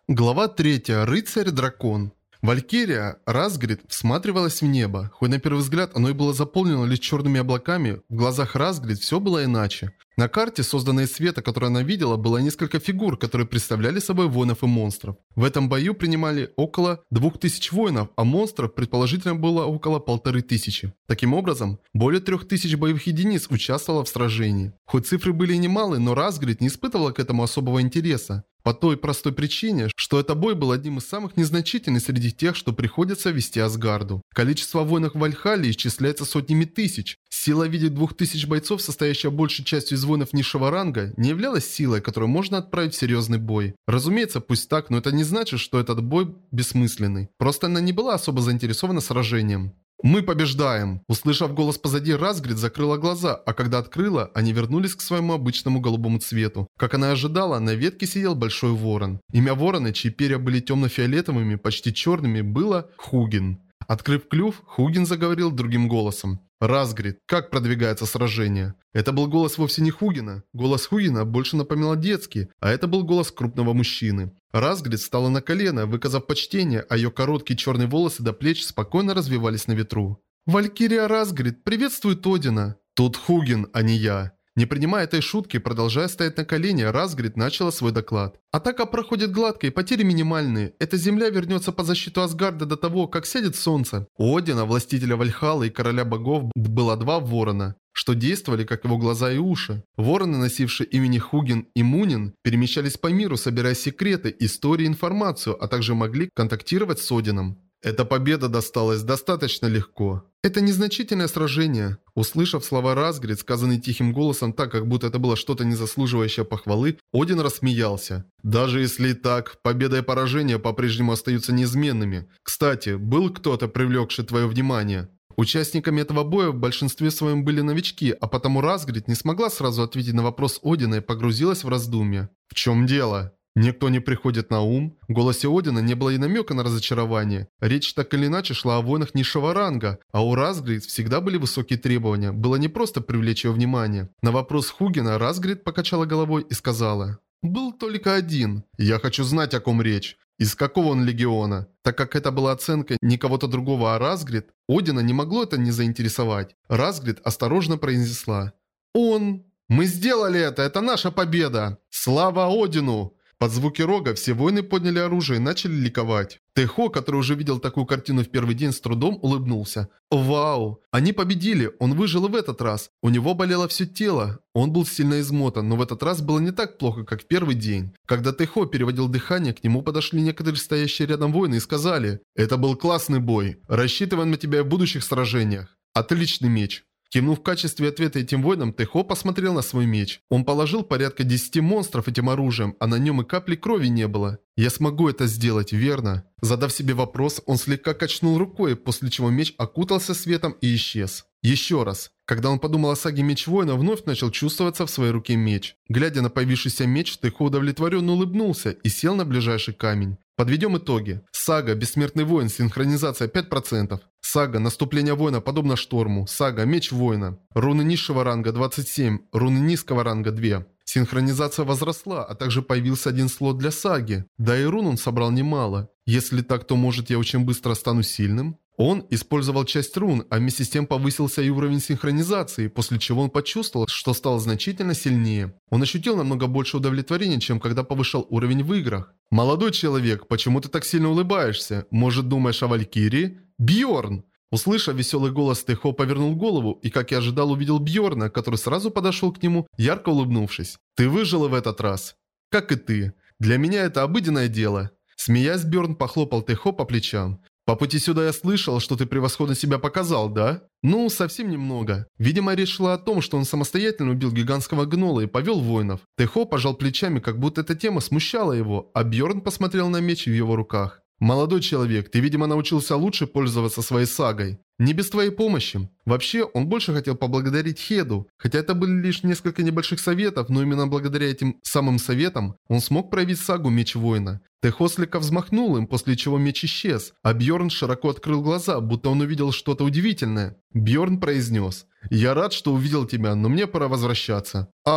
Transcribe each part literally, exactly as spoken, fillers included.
Глава третья. Рыцарь-дракон. Валькирия Разгрид всматривалась в небо. Хоть на первый взгляд оно и было заполнено лишь черными облаками, в глазах Разгрид все было иначе. На карте, созданной из света, которую она видела, было несколько фигур, которые представляли собой воинов и монстров. В этом бою принимали около двух тысяч воинов, а монстров предположительно было около полторы тысячи. Таким образом, более трех тысяч боевых единиц участвовало в сражении. Хоть цифры были и немалы, но Разгрид не испытывала к этому особого интереса. По той простой причине, что этот бой был одним из самых незначительных среди тех, что приходится вести Асгарду. Количество воинов в Вальхалле исчисляется сотнями тысяч. Сила в виде двух тысяч бойцов, состоящая большей частью из воинов низшего ранга, не являлась силой, которую можно отправить в серьезный бой. Разумеется, пусть так, но это не значит, что этот бой бессмысленный. Просто она не была особо заинтересована сражением. «Мы побеждаем!» Услышав голос позади, Разгрид закрыла глаза, а когда открыла, они вернулись к своему обычному голубому цвету. Как она и ожидала, на ветке сидел большой ворон. Имя ворона, чьи перья были темно-фиолетовыми, почти черными, было Хугин. Открыв клюв, Хугин заговорил другим голосом. «Разгрид, как продвигается сражение?» Это был голос вовсе не Хугина. Голос Хугина больше напоминал детский, а это был голос крупного мужчины. Разгрид встала на колено, выказав почтение, а ее короткие черные волосы до плеч спокойно развивались на ветру. «Валькирия Разгрид приветствует Одина!» «Тут Хугин, а не я!» Не принимая этой шутки, продолжая стоять на колене, Разгрид начала свой доклад. Атака проходит гладко и потери минимальные. Эта земля вернется под защиту Асгарда до того, как сядет солнце. У Одина, властителя Вальхаллы и короля богов, было два ворона, что действовали как его глаза и уши. Вороны, носившие имени Хугин и Мунин, перемещались по миру, собирая секреты, истории и информацию, а также могли контактировать с Одином. Эта победа досталась достаточно легко. Это незначительное сражение. Услышав слова Разгрид, сказанные тихим голосом так, как будто это было что-то не заслуживающее похвалы, Один рассмеялся. Даже если и так, победа и поражение по-прежнему остаются неизменными. Кстати, был кто-то, привлекший твое внимание? Участниками этого боя в большинстве своем были новички, а потому Разгрид не смогла сразу ответить на вопрос Одина и погрузилась в раздумья. В чем дело? Никто не приходит на ум. В голосе Одина не было и намека на разочарование. Речь так или иначе шла о воинах низшего ранга, а у Разгрид всегда были высокие требования. Было не просто привлечь ее внимание. На вопрос Хугина Разгрид покачала головой и сказала: «Был только один. Я хочу знать, о ком речь. Из какого он легиона?» Так как это была оценка не кого-то другого, а Разгрид, Одина не могло это не заинтересовать. Разгрид осторожно произнесла: «Он! Мы сделали это! Это наша победа! Слава Одину!» Под звуки рога все воины подняли оружие и начали ликовать. Тэхо, который уже видел такую картину в первый день, с трудом улыбнулся. «Вау! Они победили! Он выжил и в этот раз! У него болело все тело! Он был сильно измотан, но в этот раз было не так плохо, как в первый день». Когда Тэхо переводил дыхание, к нему подошли некоторые стоящие рядом воины и сказали: «Это был классный бой! Рассчитываем на тебя в будущих сражениях! Отличный меч!» Кивнув в качестве ответа этим воинам, Тэхо посмотрел на свой меч. Он положил порядка десяти монстров этим оружием, а на нем и капли крови не было. «Я смогу это сделать, верно?» Задав себе вопрос, он слегка качнул рукой, после чего меч окутался светом и исчез. Еще раз. Когда он подумал о саге Меч Воина, вновь начал чувствоваться в своей руке меч. Глядя на появившийся меч, Тэхо удовлетворенно улыбнулся и сел на ближайший камень. Подведем итоги. Сага Бессмертный Воин, синхронизация пять процентов. Сага Наступление Воина подобно шторму. Сага Меч Воина. Руны низшего ранга двадцать семь, руны низкого ранга два. Синхронизация возросла, а также появился один слот для саги. Да и рун он собрал немало. Если так, то может я очень быстро стану сильным? Он использовал часть рун, а вместе с тем повысился и уровень синхронизации, после чего он почувствовал, что стал значительно сильнее. Он ощутил намного больше удовлетворения, чем когда повышал уровень в играх. «Молодой человек, почему ты так сильно улыбаешься? Может, думаешь о Валькирии?» «Бьорн!» Услышав веселый голос, Тэхо повернул голову и, как и ожидал, увидел Бьорна, который сразу подошел к нему, ярко улыбнувшись. «Ты выжил в этот раз?» «Как и ты. Для меня это обыденное дело». Смеясь, Бьорн похлопал Тэхо по плечам. «По пути сюда я слышал, что ты превосходно себя показал, да?» «Ну, совсем немного». Видимо, речь шла о том, что он самостоятельно убил гигантского гнола и повел воинов. Тэхо пожал плечами, как будто эта тема смущала его, а Бьорн посмотрел на меч в его руках. «Молодой человек, ты, видимо, научился лучше пользоваться своей сагой. Не без твоей помощи». Вообще, он больше хотел поблагодарить Хеду. Хотя это были лишь несколько небольших советов, но именно благодаря этим самым советам он смог проявить сагу Меч Воина. Тэхо слегка взмахнул им, после чего меч исчез, а Бьорн широко открыл глаза, будто он увидел что-то удивительное. Бьорн произнес: «Я рад, что увидел тебя, но мне пора возвращаться». «Ах,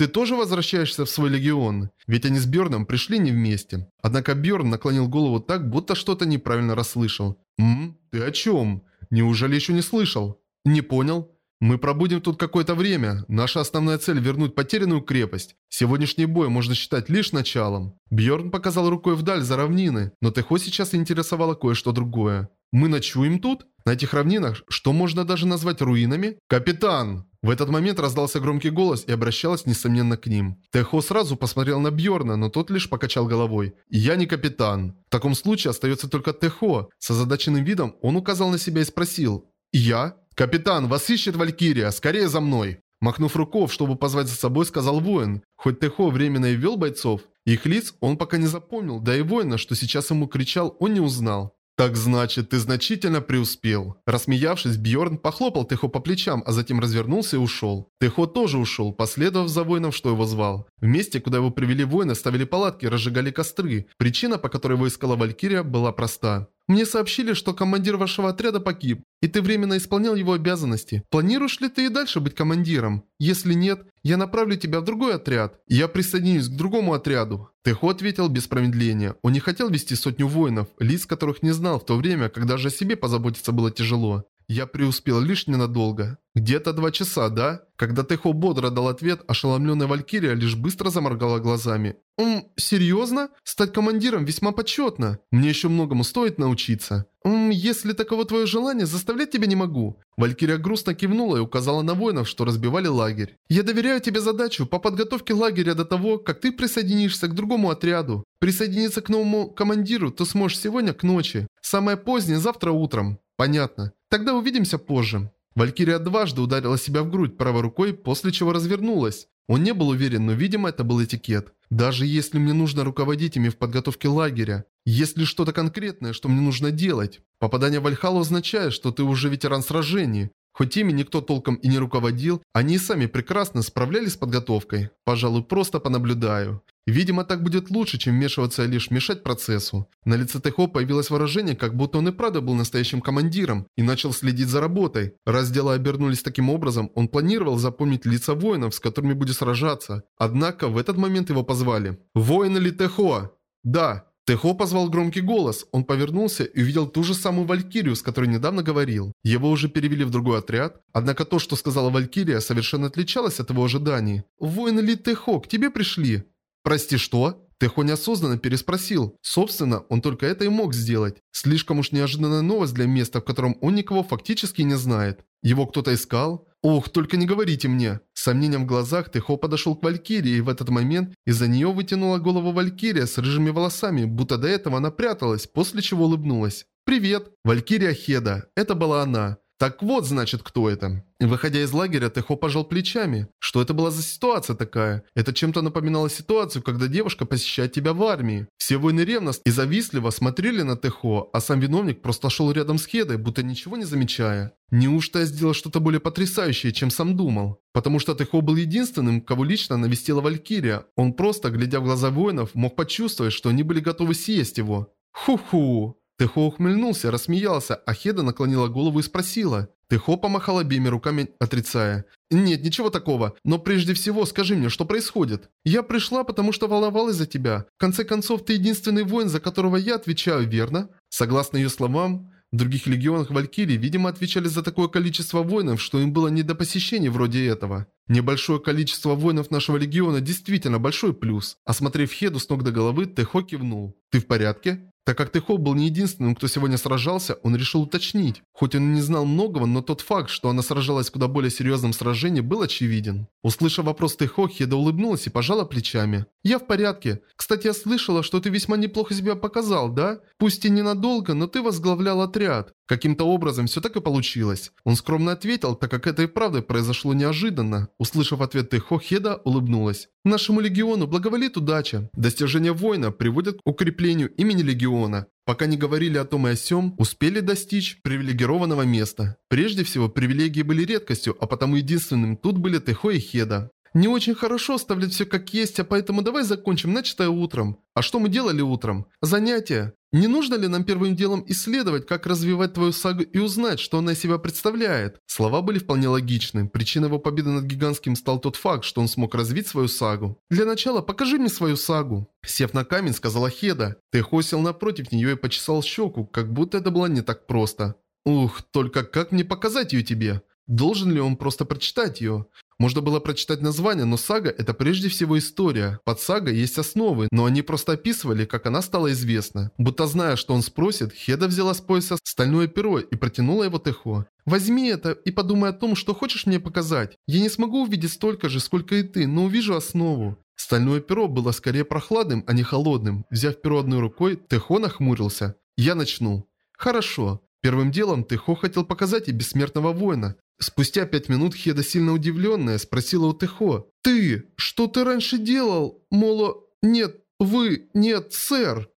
Ты тоже возвращаешься в свой легион? Ведь они с Бьорном пришли не вместе. Однако Бьорн наклонил голову так, будто что-то неправильно расслышал. «М? Ты о чем? Неужели еще не слышал?» «Не понял?» «Мы пробудем тут какое-то время. Наша основная цель – вернуть потерянную крепость. Сегодняшний бой можно считать лишь началом». Бьорн показал рукой вдаль за равнины, но Тэхо сейчас интересовало кое-что другое. «Мы ночуем тут? На этих равнинах, что можно даже назвать руинами?» «Капитан!» В этот момент раздался громкий голос и обращалась, несомненно, к ним. Тэхо сразу посмотрел на Бьорна, но тот лишь покачал головой. «Я не капитан». В таком случае остается только Тэхо. С озадаченным видом он указал на себя и спросил. «Я?» «Капитан, вас ищет Валькирия! Скорее за мной!» Махнув рукой, чтобы позвать за собой, сказал воин. Хоть Тэхо временно и вел бойцов, их лиц он пока не запомнил, да и воина, что сейчас ему кричал, он не узнал. «Так значит, ты значительно преуспел». Рассмеявшись, Бьорн похлопал Тэхо по плечам, а затем развернулся и ушел. Тэхо тоже ушел, последовав за воином, что его звал. В месте, куда его привели воины, ставили палатки, разжигали костры. Причина, по которой его искала Валькирия, была проста. «Мне сообщили, что командир вашего отряда погиб, и ты временно исполнял его обязанности. Планируешь ли ты и дальше быть командиром? Если нет, я направлю тебя в другой отряд. Я присоединюсь к другому отряду». Тэхо ответил без промедления. Он не хотел вести сотню воинов, лиц которых не знал в то время, когда же о себе позаботиться было тяжело. «Я преуспел лишь ненадолго». «Где-то два часа, да?» Когда Тэхо бодро дал ответ, ошеломленная Валькирия лишь быстро заморгала глазами. «Ммм, серьезно? Стать командиром весьма почетно. Мне еще многому стоит научиться. Ммм, если таково твое желание, заставлять тебя не могу». Валькирия грустно кивнула и указала на воинов, что разбивали лагерь. «Я доверяю тебе задачу по подготовке лагеря до того, как ты присоединишься к другому отряду. Присоединиться к новому командиру ты сможешь сегодня к ночи. Самое позднее завтра утром». «Понятно. Тогда увидимся позже». Валькирия дважды ударила себя в грудь правой рукой, после чего развернулась. Он не был уверен, но, видимо, это был этикет. «Даже если мне нужно руководить ими в подготовке лагеря, есть ли что-то конкретное, что мне нужно делать? Попадание в Вальхаллу означает, что ты уже ветеран сражений. Хоть ими никто толком и не руководил, они и сами прекрасно справлялись с подготовкой. Пожалуй, просто понаблюдаю». Видимо, так будет лучше, чем вмешиваться и лишь мешать процессу. На лице Тэхо появилось выражение, как будто он и правда был настоящим командиром и начал следить за работой. Раз дела обернулись таким образом, он планировал запомнить лица воинов, с которыми будет сражаться. Однако в этот момент его позвали. «Воин или Тэхо?» «Да». Тэхо позвал громкий голос. Он повернулся и увидел ту же самую Валькирию, с которой недавно говорил. Его уже перевели в другой отряд. Однако то, что сказала Валькирия, совершенно отличалось от его ожиданий. «Воин или Тэхо, к тебе пришли?» «Прости, что?» Тэхо неосознанно переспросил. Собственно, он только это и мог сделать. Слишком уж неожиданная новость для места, в котором он никого фактически не знает. Его кто-то искал? Ох, только не говорите мне. С сомнением в глазах Тэхо подошел к Валькирии, и в этот момент из-за нее вытянула голову Валькирия с рыжими волосами, будто до этого она пряталась, после чего улыбнулась. «Привет!» Валькирия Хеда. Это была она. Так вот, значит, кто это. Выходя из лагеря, Тэхо пожал плечами. Что это была за ситуация такая? Это чем-то напоминало ситуацию, когда девушка посещает тебя в армии. Все воины ревностно и завистливо смотрели на Тэхо, а сам виновник просто шел рядом с Хедой, будто ничего не замечая. Неужто я сделал что-то более потрясающее, чем сам думал? Потому что Тэхо был единственным, кого лично навестила Валькирия. Он просто, глядя в глаза воинов, мог почувствовать, что они были готовы съесть его. Ху-ху. Тэхо ухмыльнулся, рассмеялся, а Хеда наклонила голову и спросила. Тэхо помахал обеими руками, отрицая. «Нет, ничего такого, но прежде всего скажи мне, что происходит?» «Я пришла, потому что волновалась за тебя. В конце концов, ты единственный воин, за которого я отвечаю, верно?» Согласно ее словам, в других легионах Валькирии, видимо, отвечали за такое количество воинов, что им было не до посещений вроде этого. Небольшое количество воинов нашего легиона действительно большой плюс. Осмотрев Хеду с ног до головы, Тэхо кивнул. «Ты в порядке?» Так как Тэхо был не единственным, кто сегодня сражался, он решил уточнить. Хоть он и не знал многого, но тот факт, что она сражалась в куда более серьезном сражении, был очевиден. Услышав вопрос Тэхо, Хеда улыбнулась и пожала плечами. «Я в порядке. Кстати, я слышала, что ты весьма неплохо себя показал, да? Пусть и ненадолго, но ты возглавлял отряд. Каким-то образом все так и получилось». Он скромно ответил, так как это и правда произошло неожиданно. Услышав ответ Тэхо, Хеда улыбнулась. «Нашему легиону благоволит удача. Достижения воина приводят к укреплению имени легиона. Пока не говорили о том и о сём, успели достичь привилегированного места. Прежде всего, привилегии были редкостью, а потому единственным тут были Тэхо и Хеда. Не очень хорошо оставлять все как есть, а поэтому давай закончим начатое утром. А что мы делали утром? Занятия. Не нужно ли нам первым делом исследовать, как развивать твою сагу и узнать, что она из себя представляет? Слова были вполне логичны. Причиной его победы над гигантским стал тот факт, что он смог развить свою сагу. Для начала покажи мне свою сагу. Сев на камень, сказала Хеда. Тэхо сел напротив нее и почесал щеку, как будто это было не так просто. Ух, только как мне показать ее тебе? Должен ли он просто прочитать ее? Можно было прочитать название, но сага – это прежде всего история. Под сагой есть основы, но они просто описывали, как она стала известна. Будто зная, что он спросит, Хеда взяла с пояса стальное перо и протянула его Тэхо. «Возьми это и подумай о том, что хочешь мне показать. Я не смогу увидеть столько же, сколько и ты, но увижу основу». Стальное перо было скорее прохладным, а не холодным. Взяв перо одной рукой, Тэхо нахмурился. «Я начну». «Хорошо». Первым делом Тэхо хотел показать ей бессмертного воина. Спустя пять минут Хеда, сильно удивленная, спросила у Тэхо. «Ты? Что ты раньше делал? Моло... Нет, вы... Нет, сэр!»